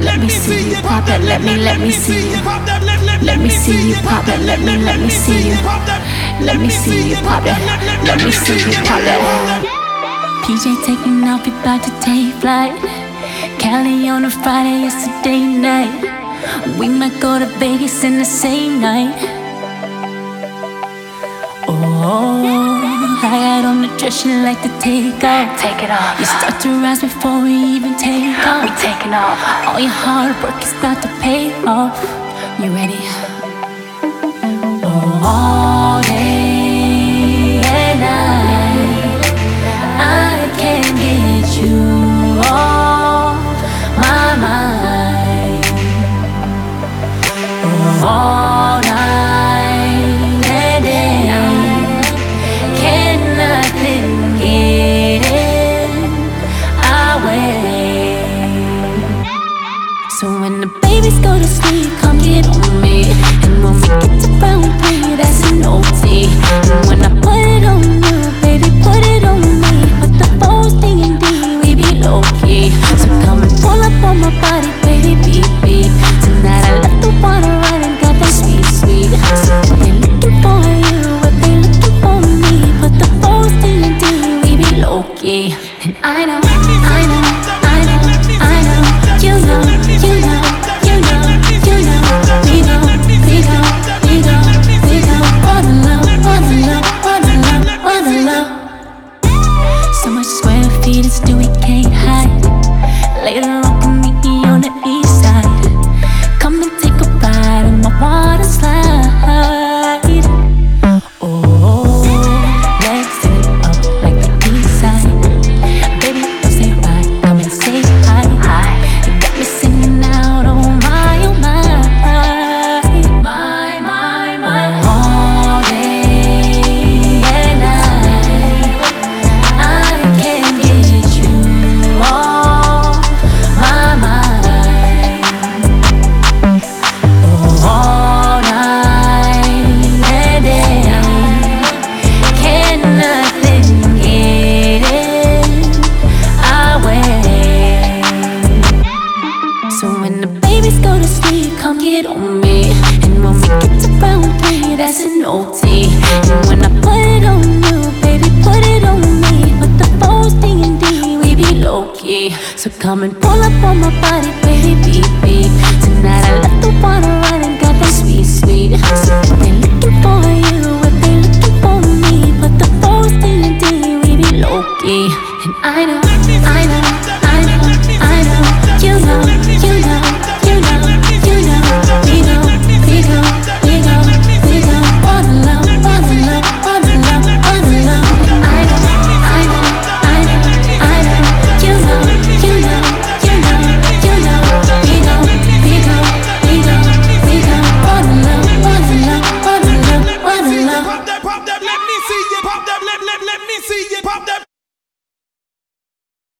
Let me see you pop that. Let me see you. Let me see you pop that. Let me see you. Let me see you pop that. Let me see you pop that. PJ taking off, we about to take flight. Cali on a Friday, it's a day night. We might go to Vegas in the same night. Oh, I got on the dress you like to take off. Take it off. You start to rise before we even take off. We taking off. All your hard work is about to pay off. You ready? Oh, all day and night, I can't get you off my mind. Oh, all night and day, can nothing get in our way. So when the babies go to sleep, come get on me. And when we get to round 3, that's an OT. And when I put it on you, baby, put it on me. But the phone's dinging D, we be low-key. So come and pull up on my body, baby, beep, beep. Tonight I left the water right and got that sweet, sweet. So if they looking for you, if they looking for me, but the phone's dinging D, we be low-key. And I know, I know, I know, I know. You know, you know, you know, you know. We go, we go, we go, we go. On the low, on the low, on the low, on the low. So much square feet, it's do we can't hide. Later on, come meet me on the east side. Come and take a ride on my water slide. Oh, let's set it up like the east side. Baby, don't say bye, come and say hi. You got me singing out, oh my, oh my. All day and night, I can't get you off my mind. Oh, all night and day, can nothing get in our way. So when the babies go to sleep, come get on me. And when we get to round 3, that's an OT. And when I put it on you, baby, put it on me. But the phone's dinging D, we be low-key. So come and pull up on my body, baby, beep, beep. Tonight I left the water right and got that sweet, sweet. So if they looking for you, if they looking for me, but the phone's dinging D, we be low-key. And I know, I know.